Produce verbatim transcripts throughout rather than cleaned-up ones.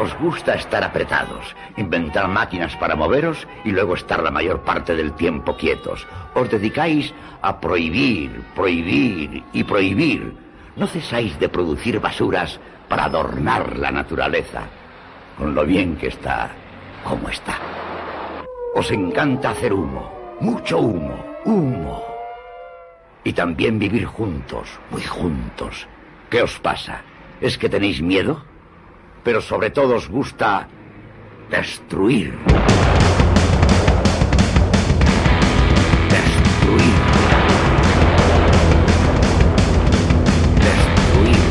Os gusta estar apretados, inventar máquinas para moveros y luego estar la mayor parte del tiempo quietos. Os dedicáis a prohibir, prohibir y prohibir. No cesáis de producir basuras para adornar la naturaleza, con lo bien que está, como está. Os encanta hacer humo, mucho humo, humo. Y también vivir juntos, muy juntos. ¿Qué os pasa? ¿Es que tenéis miedo? Pero sobre todo os gusta destruir. Destruir. Destruir.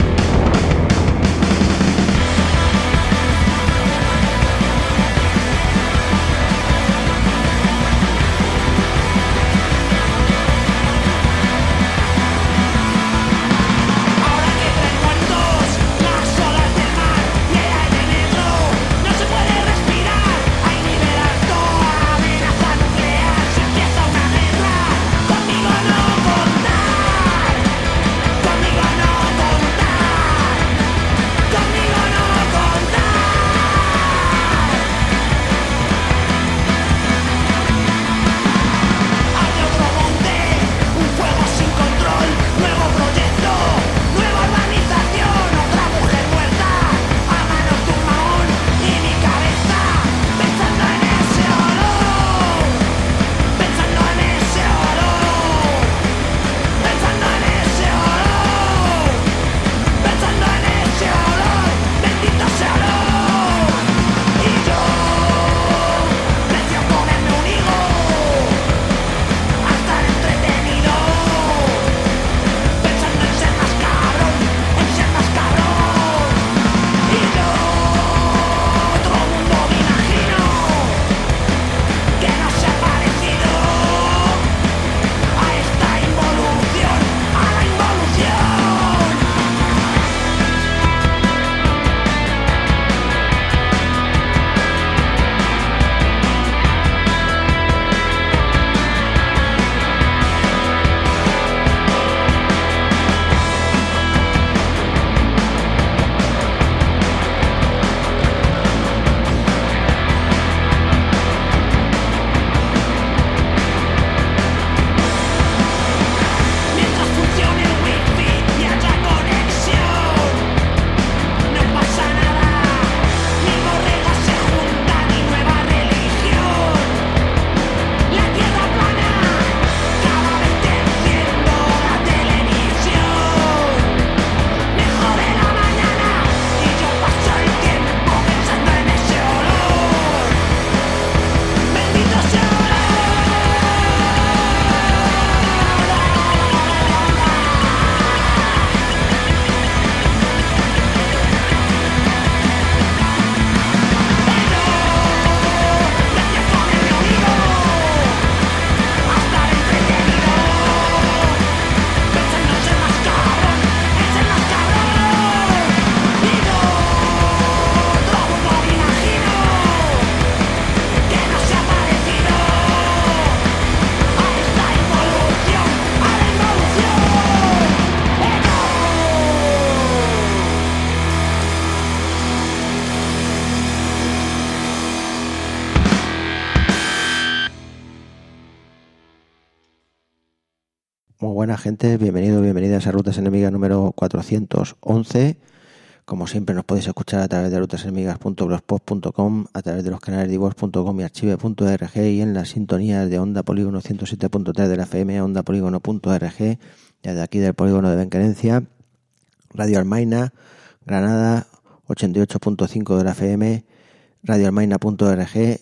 Muy buena gente, bienvenido, bienvenidas a Rutas Enemigas número cuatrocientos once. Como siempre nos podéis escuchar a través de rutasenemigas punto blogspot punto com, a través de los canales de iVoox punto com y archive punto org y en las sintonías de Onda Polígono ciento siete punto tres de la F M, onda polígono punto org, ya de aquí del polígono de Benquerencia, Radio Almaina, Granada ochenta y ocho punto cinco de la F M, radio almaina punto org,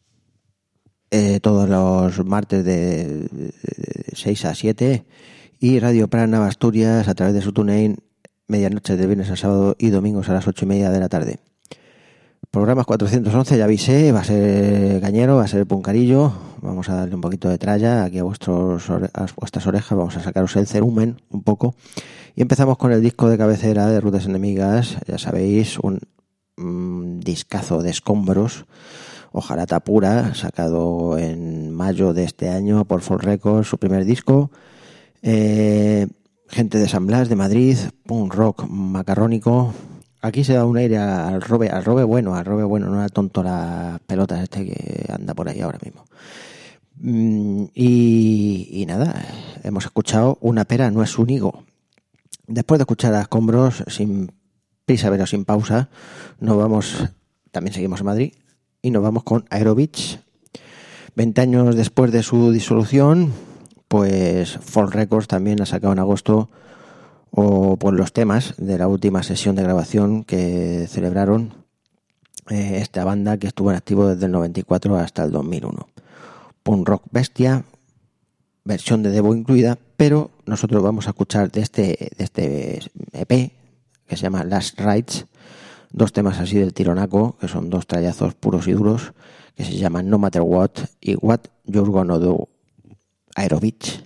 eh, todos los martes de, de seis a siete, y Radio Prana Asturias a través de su TuneIn, medianoche de viernes a sábado y domingos a las ocho y media de la tarde. Programas cuatrocientos once, ya avisé, va a ser cañero, va a ser puncarillo, vamos a darle un poquito de tralla aquí a, vuestros, a vuestras orejas, vamos a sacaros el cerumen un poco. Y empezamos con el disco de cabecera de Rutas Enemigas, ya sabéis, un mmm, discazo de escombros, hojarata pura, sacado en mayo de este año por Folk Records, su primer disco. Eh, gente de San Blas, de Madrid, punk rock macarrónico, Aquí se da un aire al robe, al robe bueno, al robe bueno, no al tonto las pelotas este que anda por ahí ahora mismo. Y, y nada, hemos escuchado Una pera no es un higo. Después de escuchar a Escombros, sin prisa pero sin pausa, nos vamos, también seguimos en Madrid, y nos vamos con Aerobeach. veinte años después de su disolución, pues Fall Records también ha sacado en agosto o por los temas de la última sesión de grabación que celebraron eh, esta banda que estuvo en activo desde el noventa y cuatro hasta el dos mil uno. Punk rock bestia, versión de Devo incluida, pero nosotros vamos a escuchar de este, de este E P que se llama Last Rides, dos temas así del tironaco, que son dos trallazos puros y duros, que se llaman No Matter What y What You're Gonna Do. Aerobeach.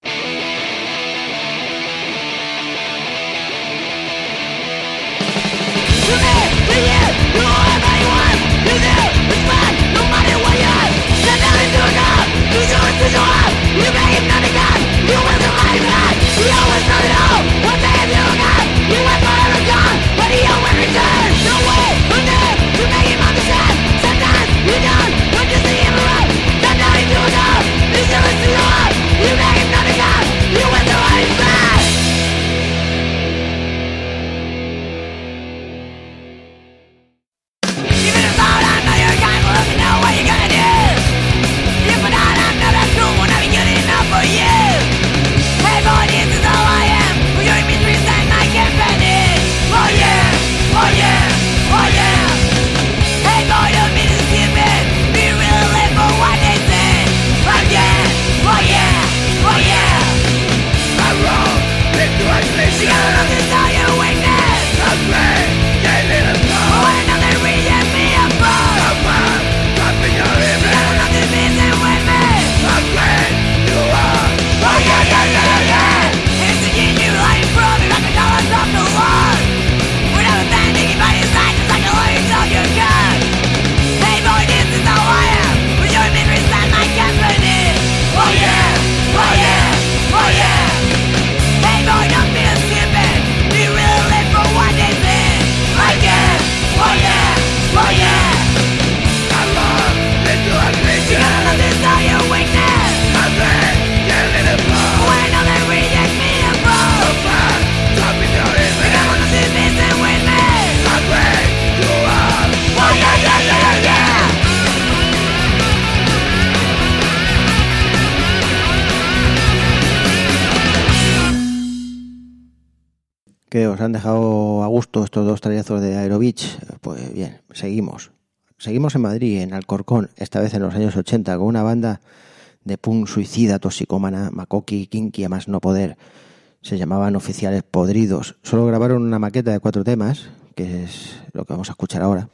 ¿Que os han dejado a gusto estos dos trayazos de Aerobeach? Pues bien, seguimos. Seguimos en Madrid, en Alcorcón, esta vez en los años ochenta, con una banda de punk suicida, toxicómana, macoqui, kinky, a más no poder. Se llamaban Oficiales Podridos. Solo grabaron una maqueta de cuatro temas, que es lo que vamos a escuchar ahora,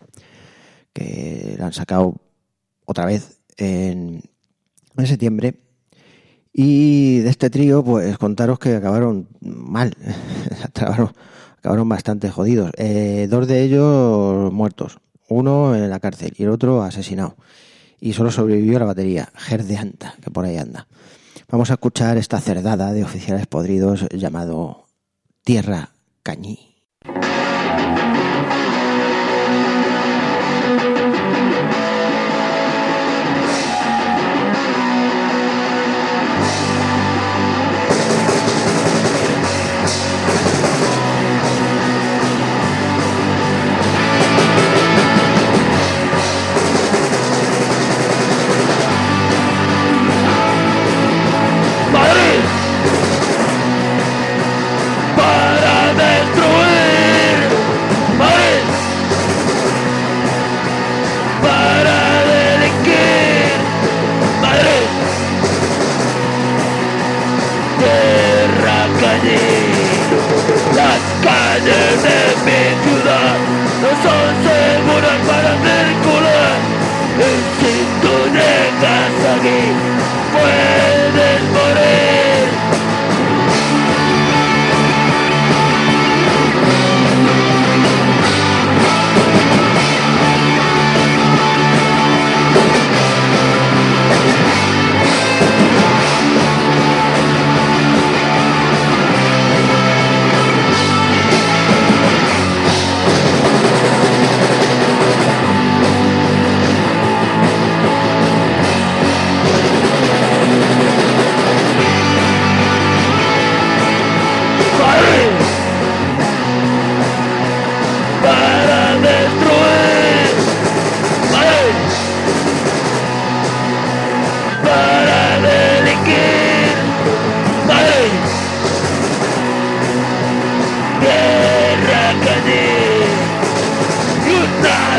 que la han sacado otra vez en, en septiembre. Y de este trío, pues contaros que acabaron mal, acabaron, acabaron bastante jodidos. Eh, dos de ellos muertos, uno en la cárcel y el otro asesinado. Y solo sobrevivió la batería, Ger de Anta, que por ahí anda. Vamos a escuchar esta cerdada de Oficiales Podridos llamado Tierra Cañí. Para destruir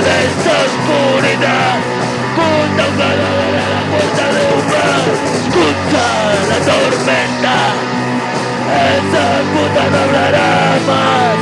esa oscuridad, punta ahogada de la puerta de un bar, escucha la tormenta, esa puta no hablará más.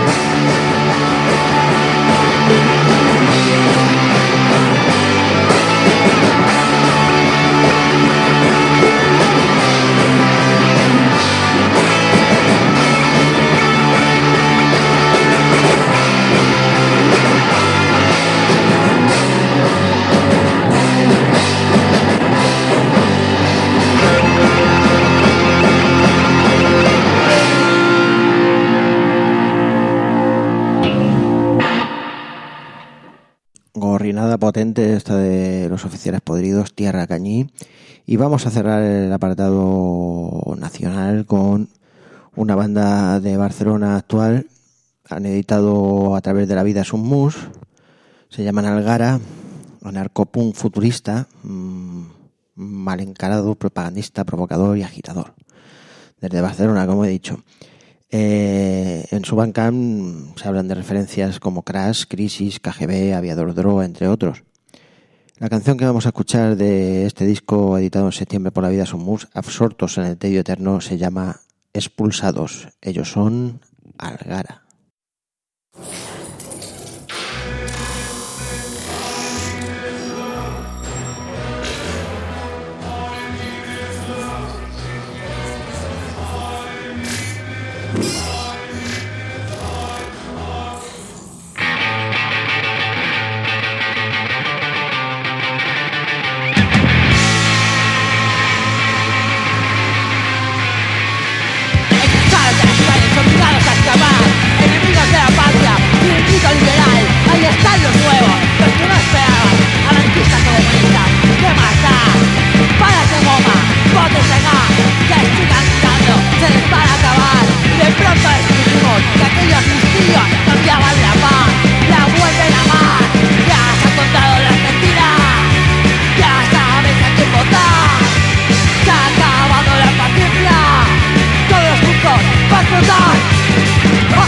Gorrinada potente esta de Los Oficiales Podridos, Tierra Cañí. Y vamos a cerrar el apartado nacional con una banda de Barcelona actual. Han editado A través de la vida un mus. Se llaman Algara, anarcopunk futurista, mmm, mal encarado, propagandista, provocador y agitador. Desde Barcelona, como he dicho. Eh, en su Bandcamp se hablan de referencias como Crash, Crisis, K G B, Aviador Droga, entre otros. La canción que vamos a escuchar de este disco editado en septiembre por La Vida Son Mus, absortos en el tedio eterno, se llama Expulsados. Ellos son Algara. Liberal, ahí están los nuevos, los que no esperaban, anarquistas comunistas, ¿qué más da? Balas de goma, botes de gas, que sigan tirando, se les van a acabar. De pronto descubrimos que aquellos listillos cambiaban la paz, la vuelven a amar. Ya se han contado las mentiras, ya sabes a quién votar. Se ha acabado la paciencia, todos juntos va a explotar. ¡Ah!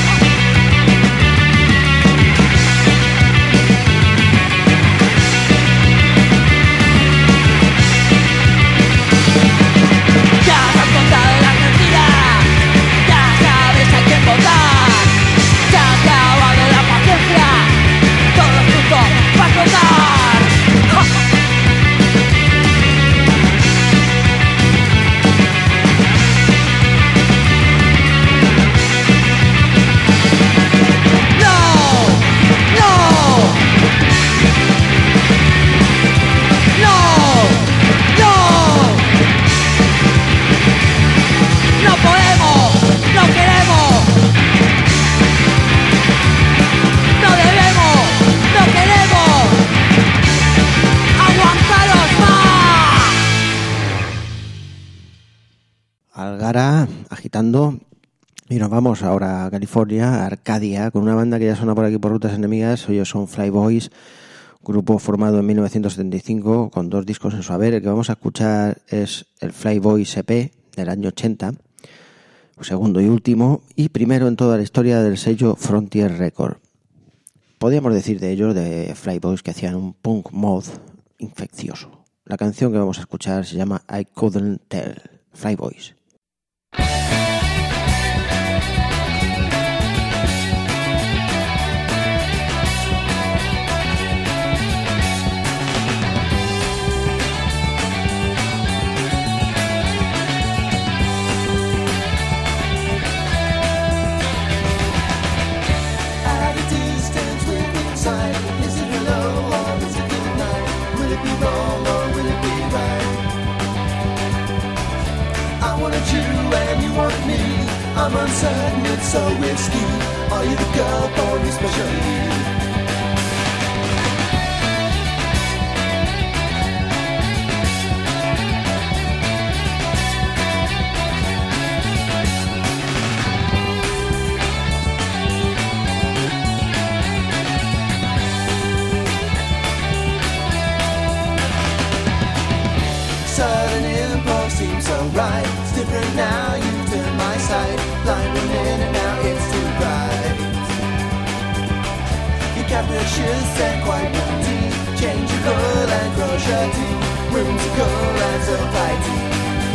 Agitando, y nos vamos ahora a California, a Arcadia, con una banda que ya suena por aquí por Rutas Enemigas. Ellos son Flyboys, grupo formado en mil novecientos setenta y cinco con dos discos en su haber. El que vamos a escuchar es el Flyboys E P del año ochenta, segundo y último, y primero en toda la historia del sello Frontier Record. Podríamos decir de ellos, de Flyboys, que hacían un punk mod infeccioso. La canción que vamos a escuchar se llama I Couldn't Tell, Flyboys. I'm uncertain, it's so risky. Are you the girl for me specially? Sudden impulse seems so right. It's different now, you turn my sight. Blinding in and now it's too bright. You capricious and quite routine. Change your girl and crochet too. Whimsical and so flighty.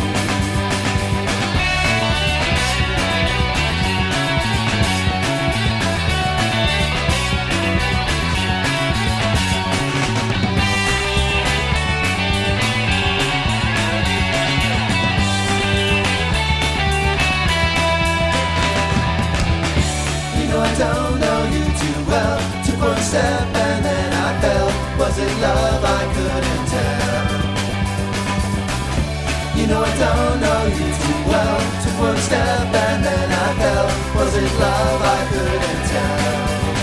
I don't know you too well. Took one step and then I fell. Was it love? I couldn't tell. You know I don't know you too well. Took one step and then I fell. Was it love? I couldn't tell.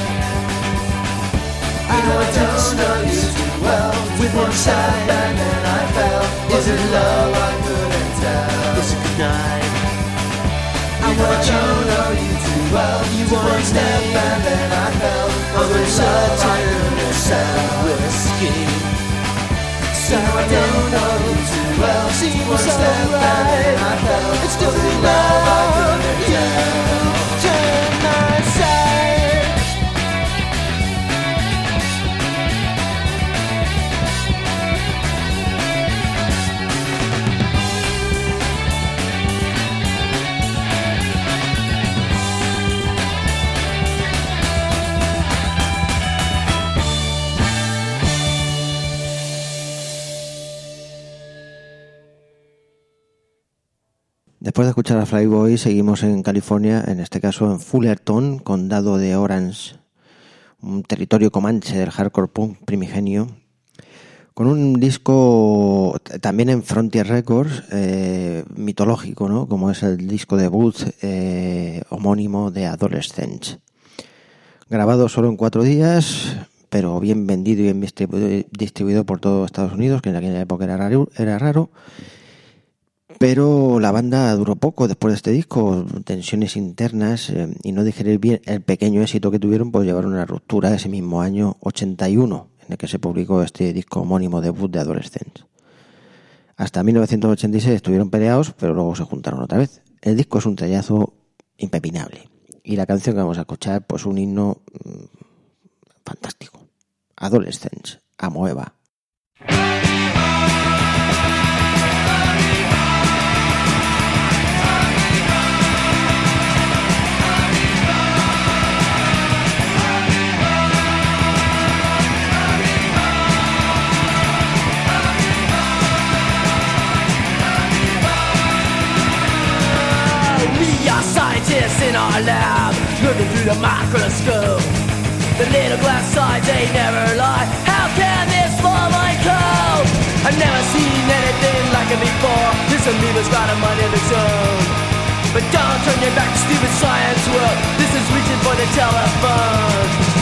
You know I don't know you too well. Took one step and then I fell. Was it love? I couldn't tell. It's a good night. You know I don't know you too well. You took one step and then I fell. Was it love? I couldn't tell. Whiskey. You know I don't know you too well. Took one step and then I fell. Was it love? I couldn't tell. Turn my side. Después de escuchar a Flyboy, seguimos en California, en este caso en Fullerton, condado de Orange, un territorio comanche del hardcore punk primigenio, con un disco también en Frontier Records, eh, mitológico, ¿no? Como es el disco debut eh, homónimo de Adolescents. Grabado solo en cuatro días, pero bien vendido y bien distribuido, distribuido por todo Estados Unidos, que en aquella época era raro, era raro. Pero la banda duró poco después de este disco, tensiones internas eh, y no digerir bien el pequeño éxito que tuvieron, pues llevaron a una ruptura ese mismo año ochenta y uno, en el que se publicó este disco homónimo debut de Adolescents. Hasta mil novecientos ochenta y seis estuvieron peleados, pero luego se juntaron otra vez. El disco es un trayazo impepinable y la canción que vamos a escuchar, pues un himno mmm, fantástico. Adolescents, Amoeba. Scientists in our lab, looking through the microscope. The little glass sides, they never lie. How can this small mind cope? I've never seen anything like it before. This amoeba's got a mind of its own. But don't turn your back to stupid science world. This is reaching for the telephone.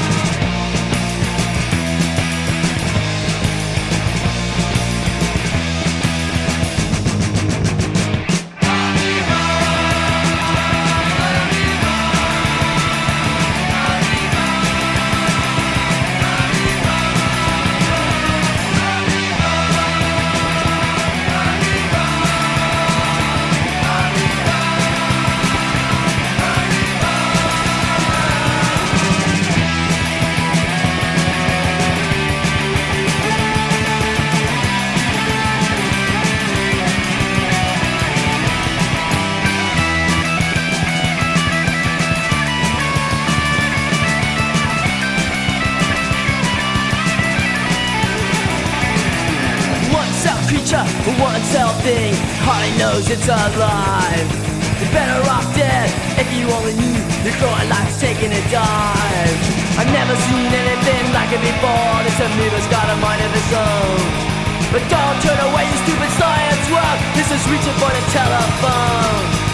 One cell thing, hardly knows it's alive. You're better off dead if you only knew your growing life's taking a dive. I've never seen anything like it before. This amoeba's got a mind of its own. But don't turn away, you stupid science world. This is reaching for the telephone.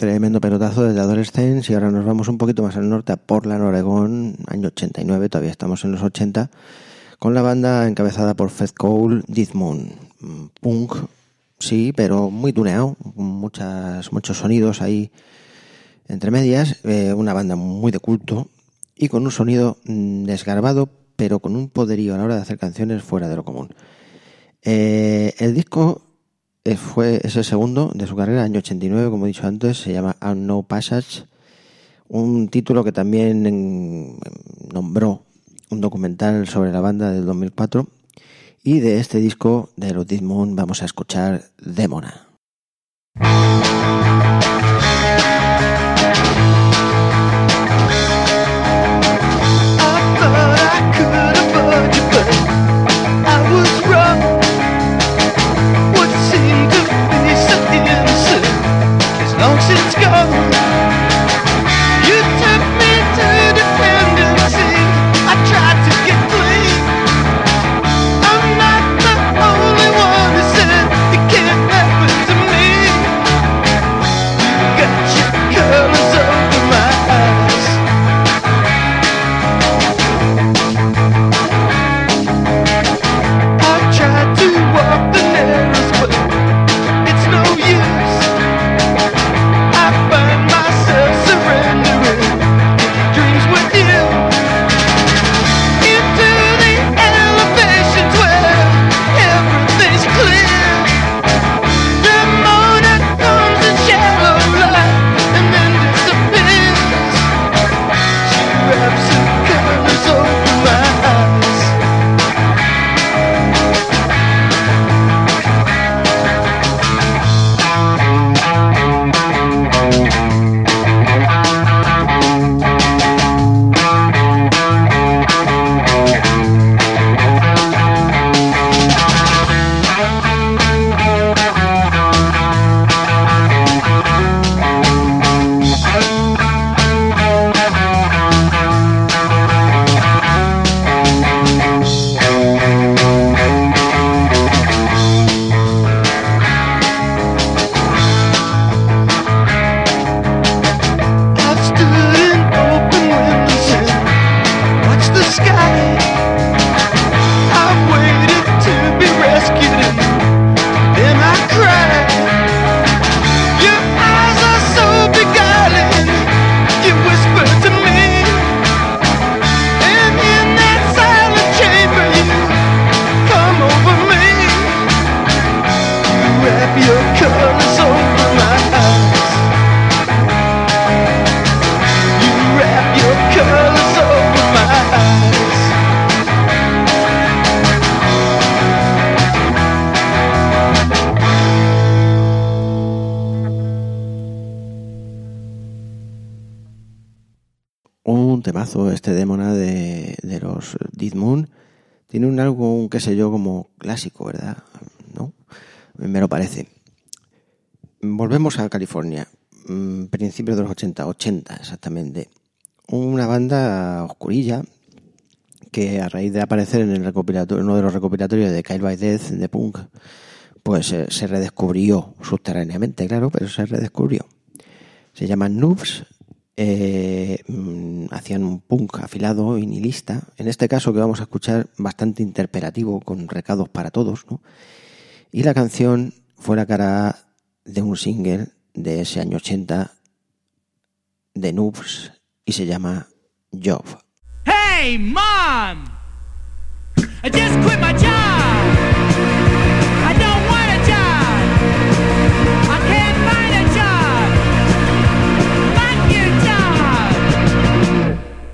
tremendo pelotazo desde Adolescence y ahora nos vamos un poquito más al norte, a Portland, Oregón, año ochenta y nueve, todavía estamos en los ochenta, con la banda encabezada por Fred Cole, Death Moon. Punk, sí, pero muy tuneado, muchas, muchos sonidos ahí entre medias, eh, una banda muy de culto y con un sonido desgarbado, pero con un poderío a la hora de hacer canciones fuera de lo común. Eh, el disco fue es el segundo de su carrera, año ochenta y nueve, como he dicho antes, se llama Unknown Passage, un título que también en, nombró un documental sobre la banda del dos mil cuatro, y de este disco de los Death Moon vamos a escuchar Demona. Since gone, you took me to dependency. I tried to get clean. I'm not the only one who said it can't happen to me. You got your colors over my eyes. I tried to walk the narrow way. It's no use. Temazo este Demona de, de los Death Moon. Tiene un algo, qué sé yo, como clásico, ¿verdad? ¿No? Me lo parece. Volvemos a California, principios de los ochenta, ochenta exactamente. Una banda oscurilla que a raíz de aparecer en el recopilatorio, uno de los recopilatorios de Kyle by Death de punk, pues eh, se redescubrió subterráneamente, claro, pero se redescubrió. Se llaman Noobs. Eh, hacían un punk afilado y nihilista, en este caso que vamos a escuchar bastante interpelativo, con recados para todos, ¿no? Y la canción fue la cara A de un single de ese año ochenta de Noobs y se llama Job. Hey mom, I just quit my job. I don't want a job. I can't find a job. Fuck your job.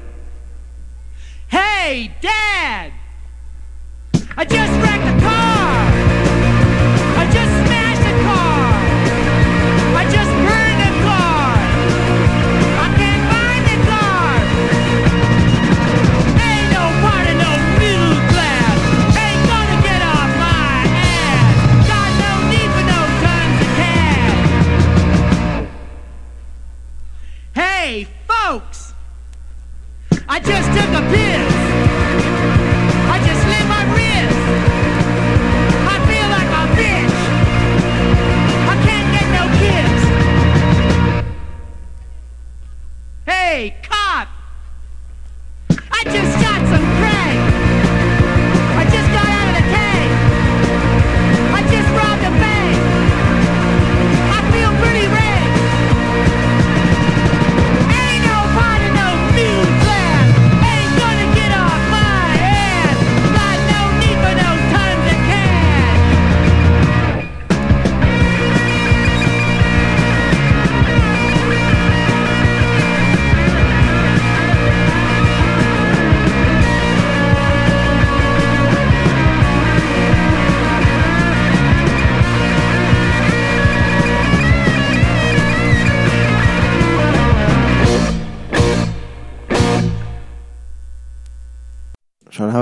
Hey dad, I just wrecked a car. I just smashed a car. I just burned a car. I can't find a car. Ain't no part of no middle class. Ain't gonna get off my ass. Got no need for no tons of cash. Hey folks, I just took a piss. I just slit my wrist.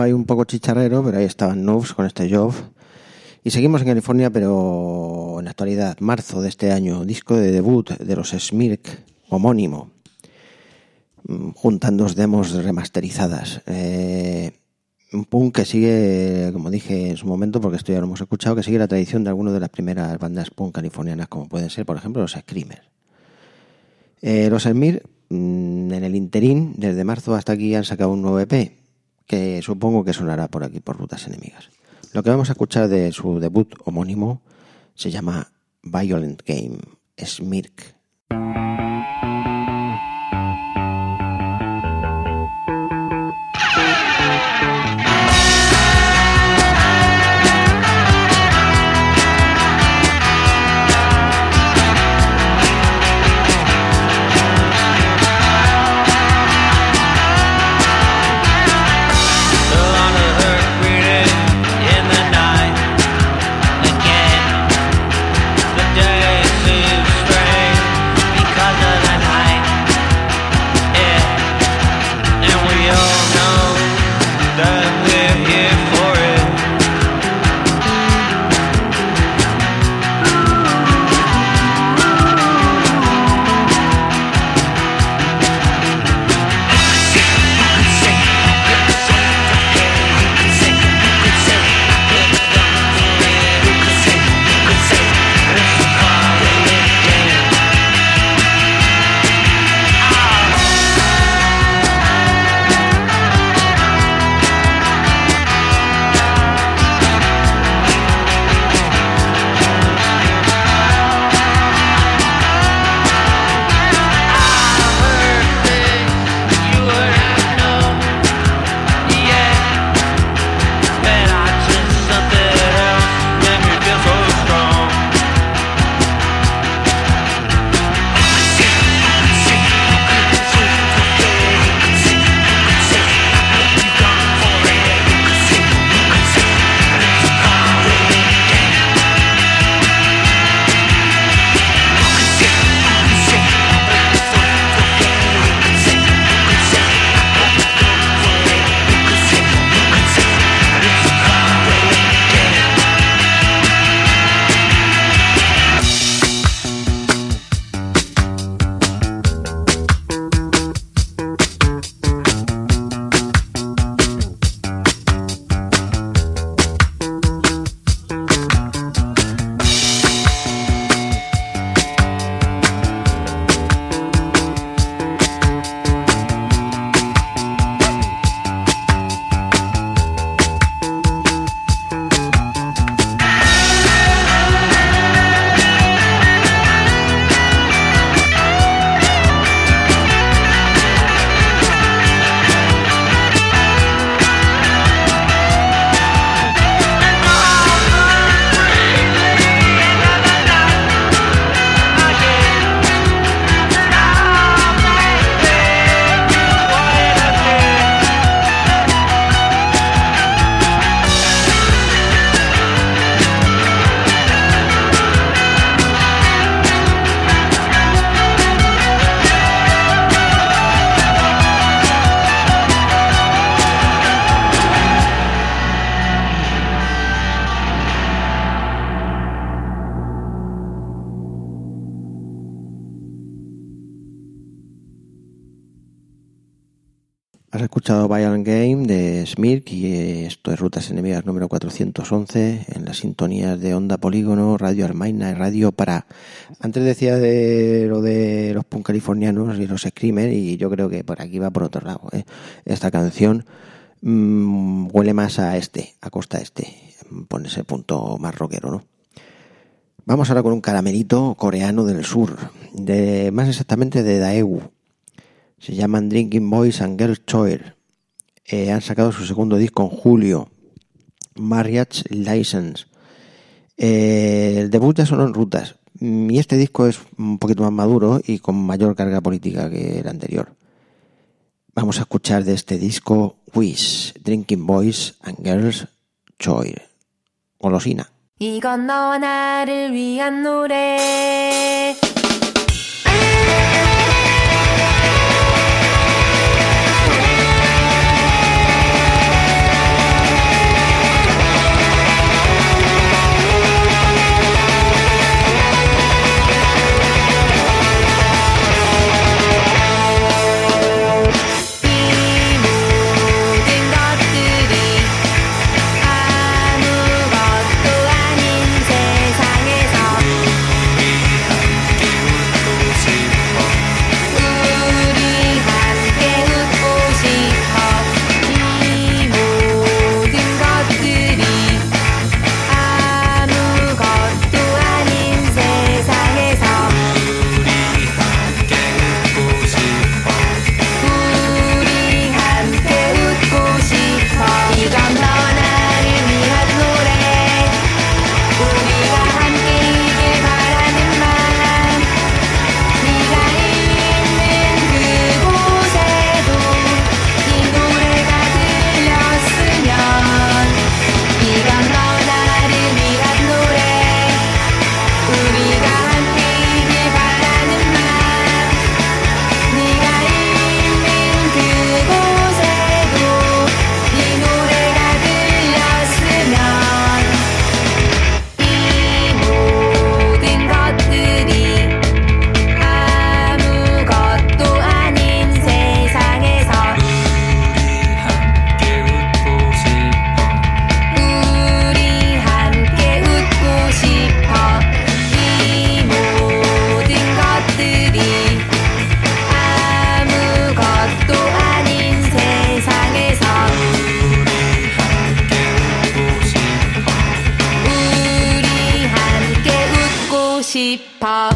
ahí un poco chicharrero, pero ahí estaban Noobs con este Job. Y seguimos en California, pero en la actualidad, marzo de este año, disco de debut de los Smirk, homónimo, juntan dos demos remasterizadas. Eh, un punk que sigue, como dije en su momento, porque esto ya lo hemos escuchado, que sigue la tradición de algunas de las primeras bandas punk californianas, como pueden ser, por ejemplo, los Screamers. Eh, los Smirk, en el interín, desde marzo hasta aquí, han sacado un nuevo E P, que supongo que sonará por aquí, por Rutas Enemigas. Lo que vamos a escuchar de su debut homónimo se llama Violent Game, Smirk. Has escuchado Violent Game de Smirk y esto es Rutas Enemigas número cuatrocientos once en las sintonías de Onda Polígono, Radio Armaina y Radio Pará. Antes decía de lo de los punk californianos y los screamers y yo creo que por aquí va por otro lado. ¿eh? Esta canción mmm, huele más a este, a costa este, pone ese punto más rockero, ¿no? Vamos ahora con un caramelito coreano del sur, de más exactamente de Daegu. Se llaman Drinking Boys and Girls Choir. Eh, han sacado su segundo disco en julio, Marriage License. Eh, el debut ya sonó en Rutas. Y este disco es un poquito más maduro y con mayor carga política que el anterior. Vamos a escuchar de este disco Wish, Drinking Boys and Girls Choir. Golosina. 이건 너와 나를 위한 노래. 싶어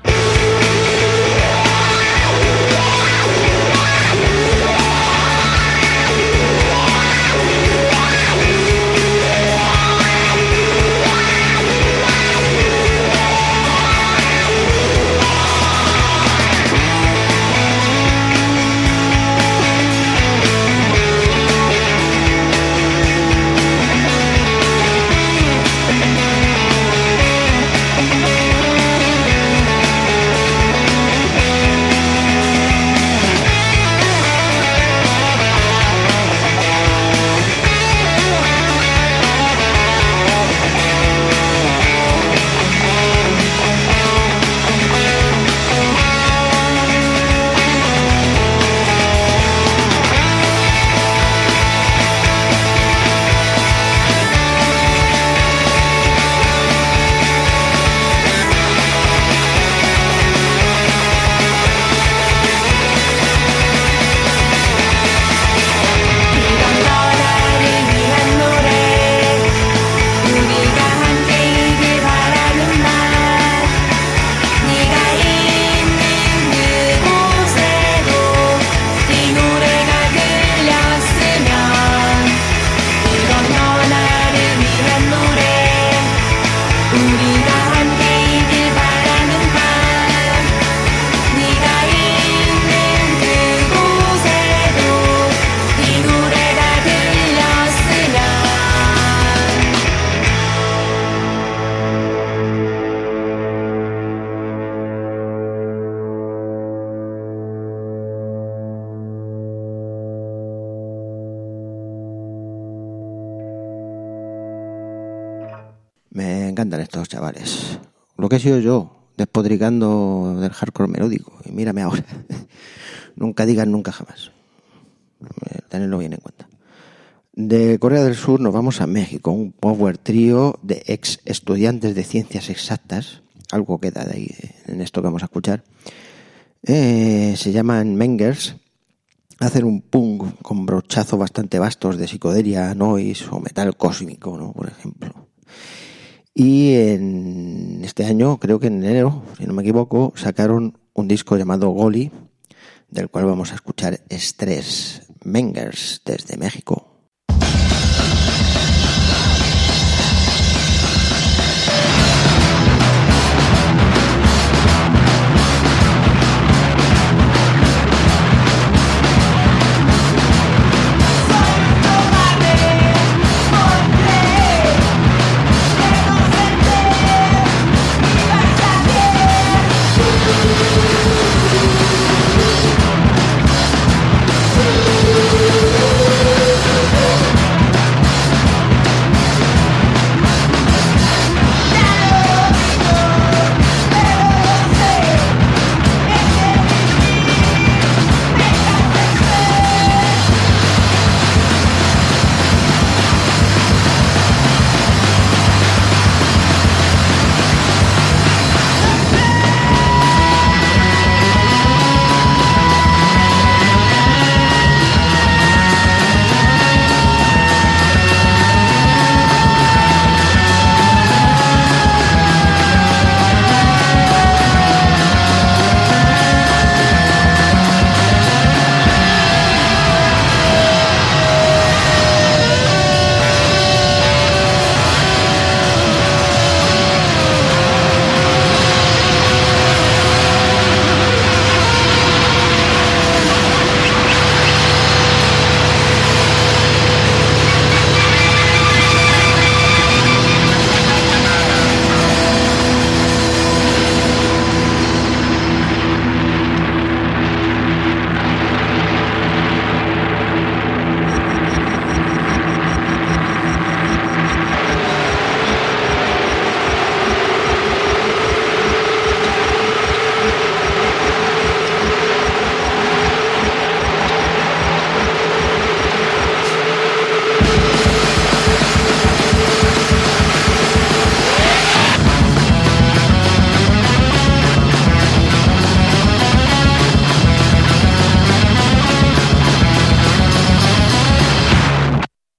Me encantan estos chavales. Lo que he sido yo, despodricando del hardcore melódico. Y mírame ahora. Nunca digan nunca jamás. Tenedlo bien en cuenta. De Corea del Sur nos vamos a México. Un power trío de ex estudiantes de ciencias exactas. Algo queda de ahí en esto que vamos a escuchar. Eh, se llaman Mengers. Hacen un punk con brochazos bastante vastos de psicodelia, noise o metal cósmico, ¿no? Por ejemplo. Y en este año, creo que en enero, si no me equivoco, sacaron un disco llamado Goli, del cual vamos a escuchar Estrés. Mengers desde México.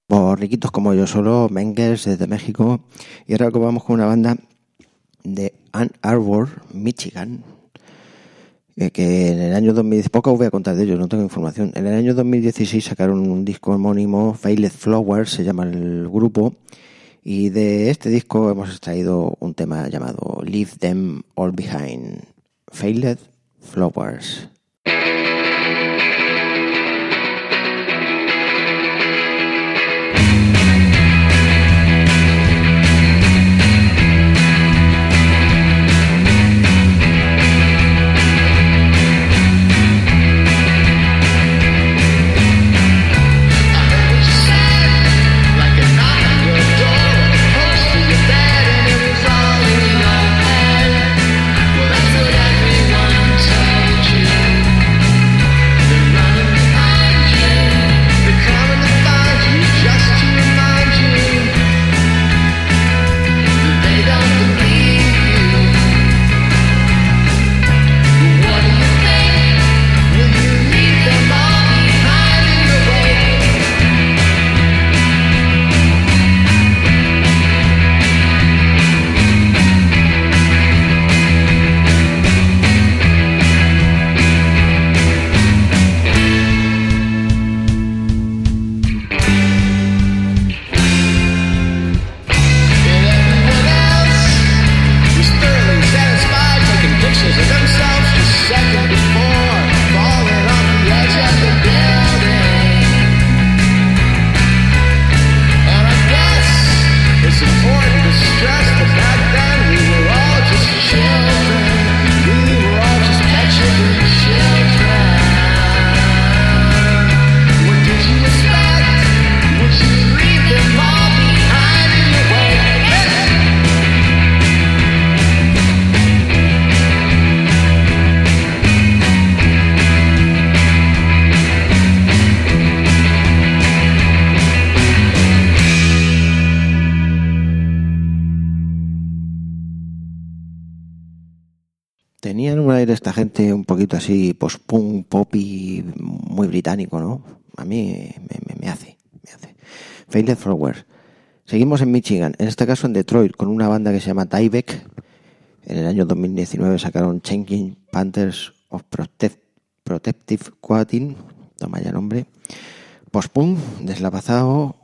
Riquitos como yo solo, Mengers desde México. Y ahora vamos con una banda de Ann Arbor, Michigan, eh, que en el año dos mil diez, poco os voy a contar de ellos, no tengo información. En el año dos mil dieciséis sacaron un disco homónimo, Failed Flowers se llama el grupo, y de este disco hemos extraído un tema llamado Leave Them All Behind, Failed Flowers. Tenían un aire esta gente un poquito así post-punk, pop y muy británico, ¿no? A mí me, me, me hace, me hace. Failed Flowers. Seguimos en Michigan, en este caso en Detroit, con una banda que se llama Tyvek. En el año dos mil diecinueve sacaron Changing Panthers of Protect, Protective Quoting, toma ya nombre. Post-punk, deslavazado,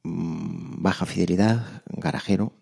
baja fidelidad, garajero.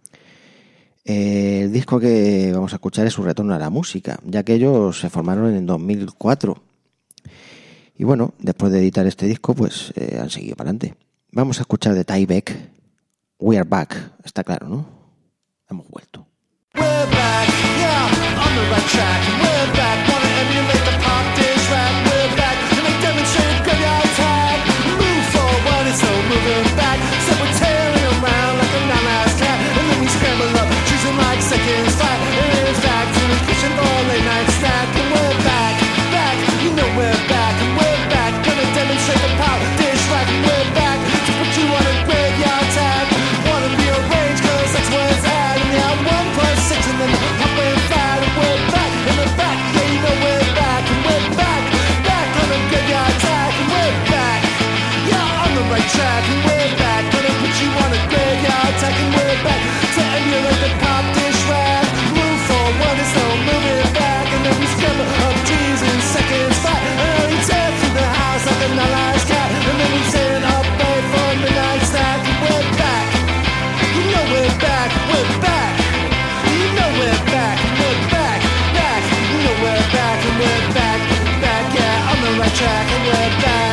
El disco que vamos a escuchar es su retorno a la música, ya que ellos se formaron en dos mil cuatro. Y bueno, después de editar este disco, pues eh, han seguido para adelante. Vamos a escuchar de Tyvek, We Are Back. Está claro, ¿no? Hemos vuelto. We're back, yeah, on the right track. We're back, wanna emulate the pop dish rap. We're back, gonna demonstrate a graveyard tag. Move forward and so moving back. So we're tearing around like a nine-ass cat. And then we scramble up, choosing like seconds flat. And in fact, we're pushing for a late night snack. And we're back, back, you know we're back. And we're back, gonna demonstrate the pop dish rap. And we're back, to put you on a graveyard tag. Wanna be arranged, cause that's where it's at. And yeah, one plus six and then up and flat. And we're back, in the back, yeah, you know we're back. And we're back, back on a graveyard tag. And we're back, yeah, on the right track. And we're back, gonna put you on a graveyard tag. And we're back, to emulate the pop dish rap. Move forward and slow moving back. And then we scramble up trees in seconds flat. And then we tear through the house like a nine-eyed cat. And then we send up late for a midnight snack. And we're back, you know we're back, we're back. You know we're back, we're back, back. You know we're back and we're back, back, yeah, on the right track and we're back.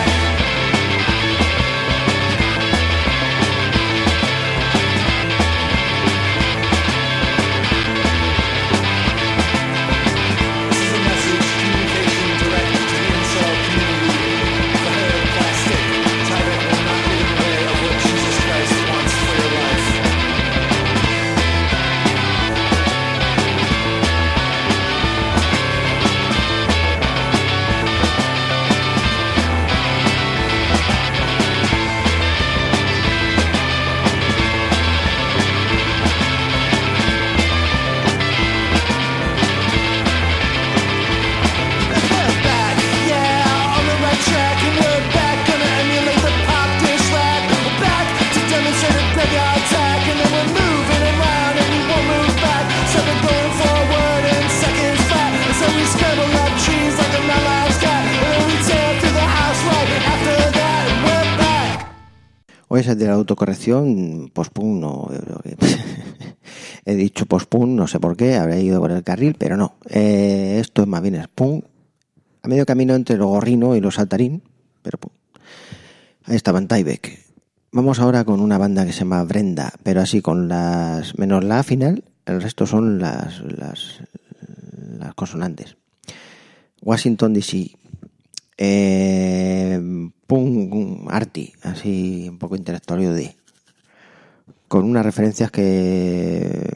This is a message, communication direct to the incel community. The hair of plastic, Tyvek will not get in the way of what Jesus Christ wants for your life. Puede ser de la autocorrección, post-punk no. He dicho post-punk, no sé por qué, habré ido por el carril, pero no. Eh, esto es más bien es punk, a medio camino entre lo gorrino y lo saltarín, pero punk. Ahí estaba en Tyvek. Vamos ahora con una banda que se llama Brenda, pero así con las menos la final, el resto son las las, las consonantes. Washington D C, eh, punk arty, así un poco intelectual de, con unas referencias que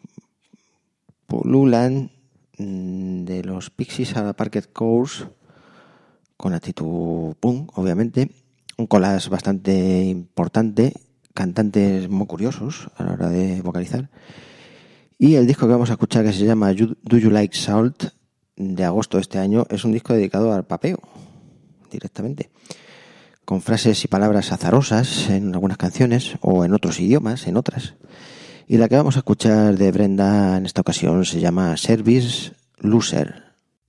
pululan de los Pixies a la Parquet Course con actitud punk, obviamente. Un collage bastante importante, cantantes muy curiosos a la hora de vocalizar. Y el disco que vamos a escuchar, que se llama Do You Like Salt, de agosto de este año, es un disco dedicado al papeo, directamente, con frases y palabras azarosas en algunas canciones o en otros idiomas, en otras. Y la que vamos a escuchar de Brenda en esta ocasión se llama Service Loser.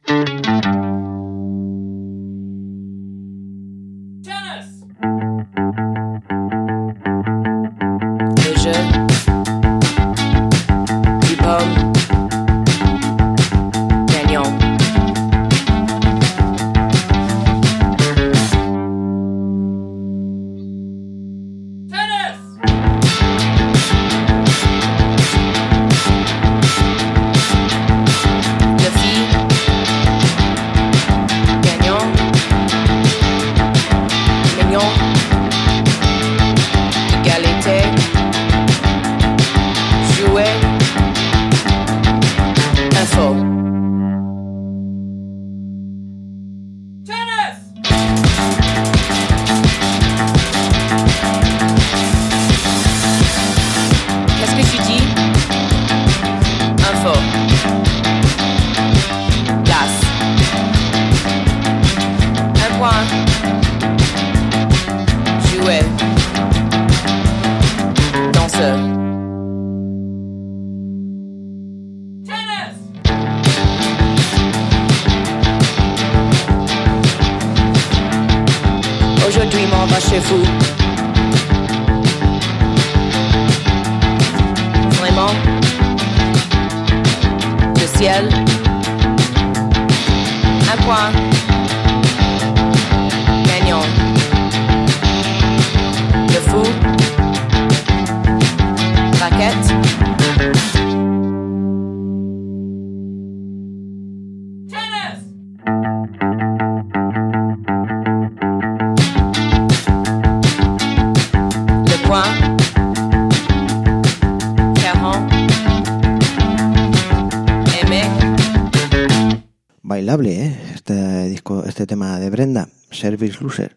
Bailable, ¿eh? Este disco, este tema de Brenda, Service Loser.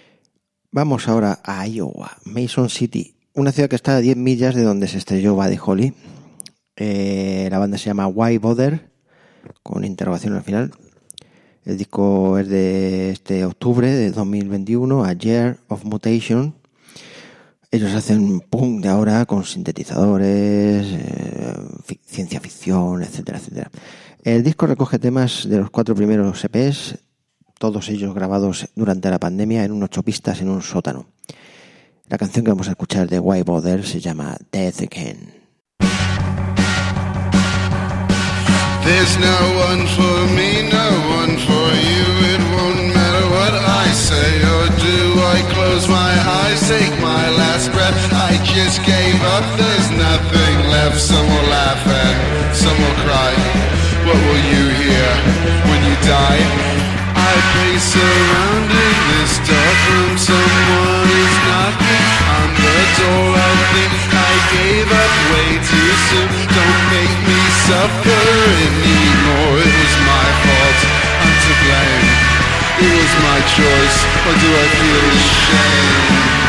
Vamos ahora a Iowa, Mason City, una ciudad que está a diez millas de donde se estrelló Buddy Holly. Eh, la banda se llama Why Bother, con interrogación al final. El disco es de este octubre de dos mil veintiuno, A Year of Mutation. Ellos hacen punk de ahora con sintetizadores, eh, fic- ciencia ficción, etcétera, etcétera. El disco recoge temas de los cuatro primeros E Pes, todos ellos grabados durante la pandemia en unos ocho pistas en un sótano. La canción que vamos a escuchar de Why Bother se llama Death Again. There's no one for me, no one for you. It won't matter what I say or do. I close my eyes, take my last breath. I just gave up, there's nothing left. Some will laugh and some will cry. What will you hear when you die? I pace around in this dark room. Someone is knocking on the door. I think I gave up way too soon. Don't make me suffer anymore. It was my fault, I'm to blame. It was my choice, or do I feel ashamed?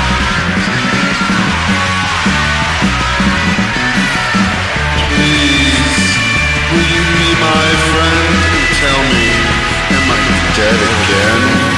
Please, will you be my friend and tell me, am I dead again?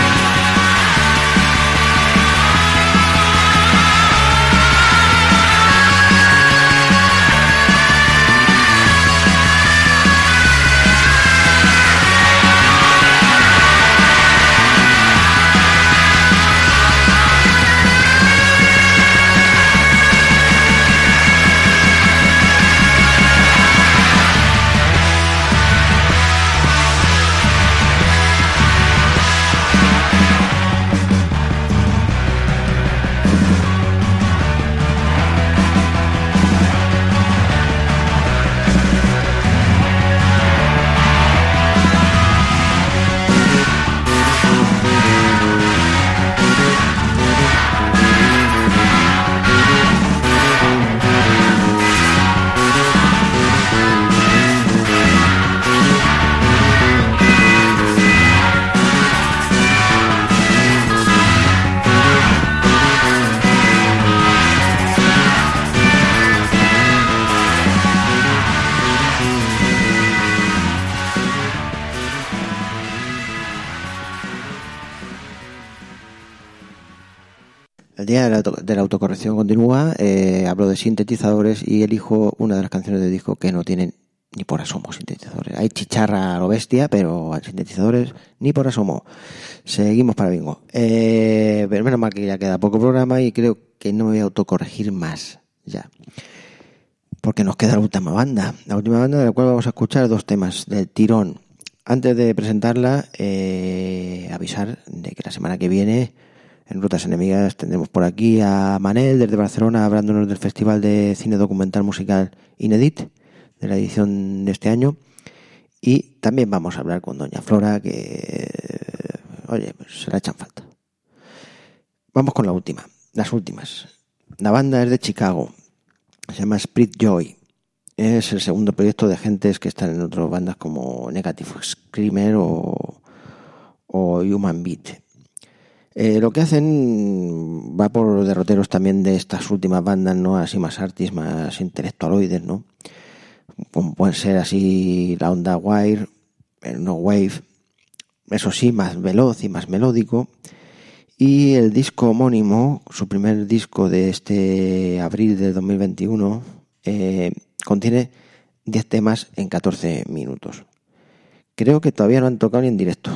día de la, auto, de la autocorrección continúa. Eh, hablo de sintetizadores y elijo una de las canciones del disco que no tienen ni por asomo sintetizadores. Hay chicharra a lo bestia, pero a sintetizadores ni por asomo. Seguimos para bingo. Eh, pero menos mal que ya queda poco programa y creo que no me voy a autocorregir más ya. Porque nos queda la última banda. La última banda de la cual vamos a escuchar dos temas del tirón. Antes de presentarla, eh, avisar de que la semana que viene en Rutas Enemigas tendremos por aquí a Manel desde Barcelona hablándonos del Festival de Cine Documental Musical Inedit de la edición de este año, y también vamos a hablar con Doña Flora, que oye, pues se la echan falta. Vamos con la última, las últimas. La banda es de Chicago, se llama Spirit Joy. Es el segundo proyecto de gentes que están en otras bandas como Negative Screamer o, o Human Beat. Eh, lo que hacen va por derroteros también de estas últimas bandas, ¿no? Así más artis, más intelectualoides, ¿no? Como pueden ser así la onda Wire, el No Wave, eso sí, más veloz y más melódico. Y el disco homónimo, su primer disco de este abril de dos mil veintiuno, eh, contiene diez temas en catorce minutos. Creo que todavía no han tocado ni en directo.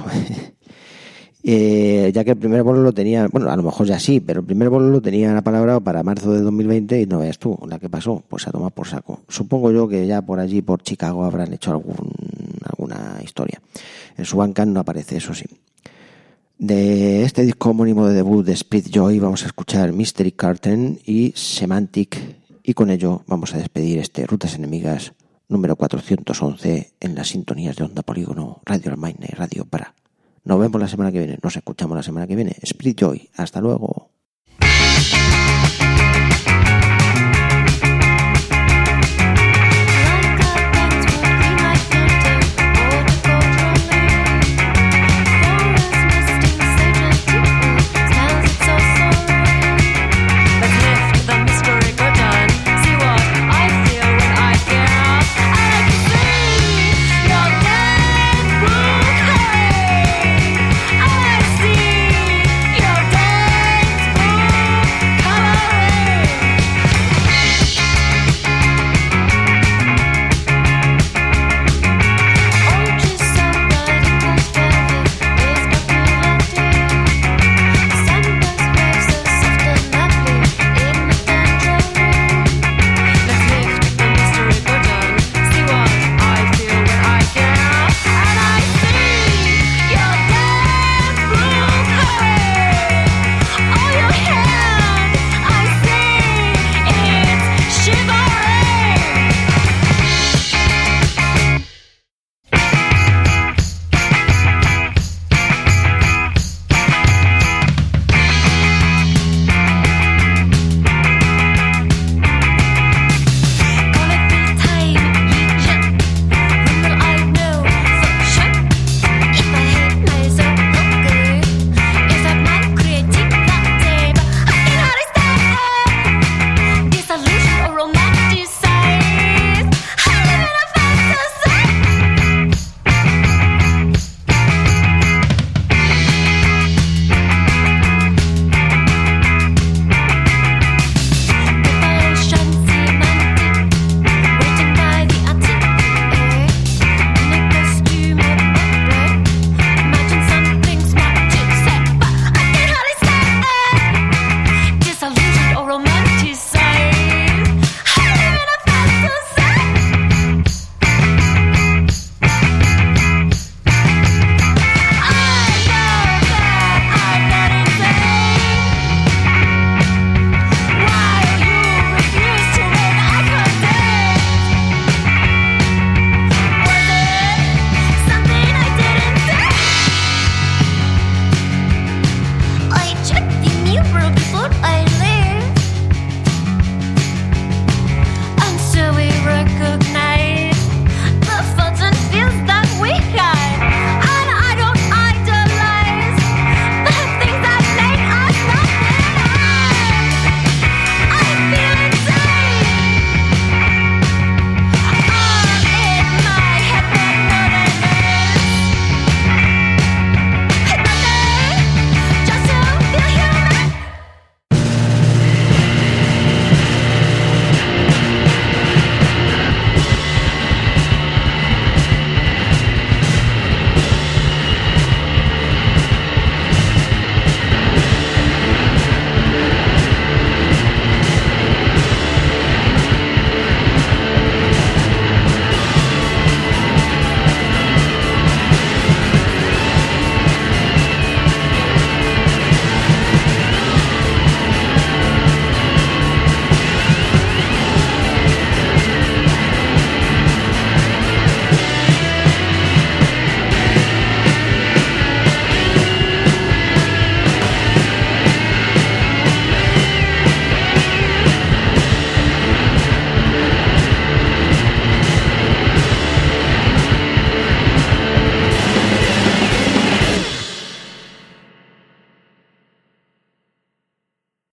Eh, ya que el primer bolo lo tenía, bueno, a lo mejor ya sí, pero el primer bolo lo tenía la palabra para marzo de dos mil veinte y no veas tú la que pasó, pues a tomar por saco. Supongo yo que ya por allí, por Chicago, habrán hecho algún, alguna historia. En su Bandcamp no aparece, eso sí. De este disco homónimo de debut de Spirit Joy vamos a escuchar Mystery Curtain y Semantic, y con ello vamos a despedir este Rutas Enemigas número cuatrocientos once en las sintonías de Onda Polígono, Radio Almaina y Radio Para. Nos vemos la semana que viene, nos escuchamos la semana que viene. Spirit Joy, hasta luego.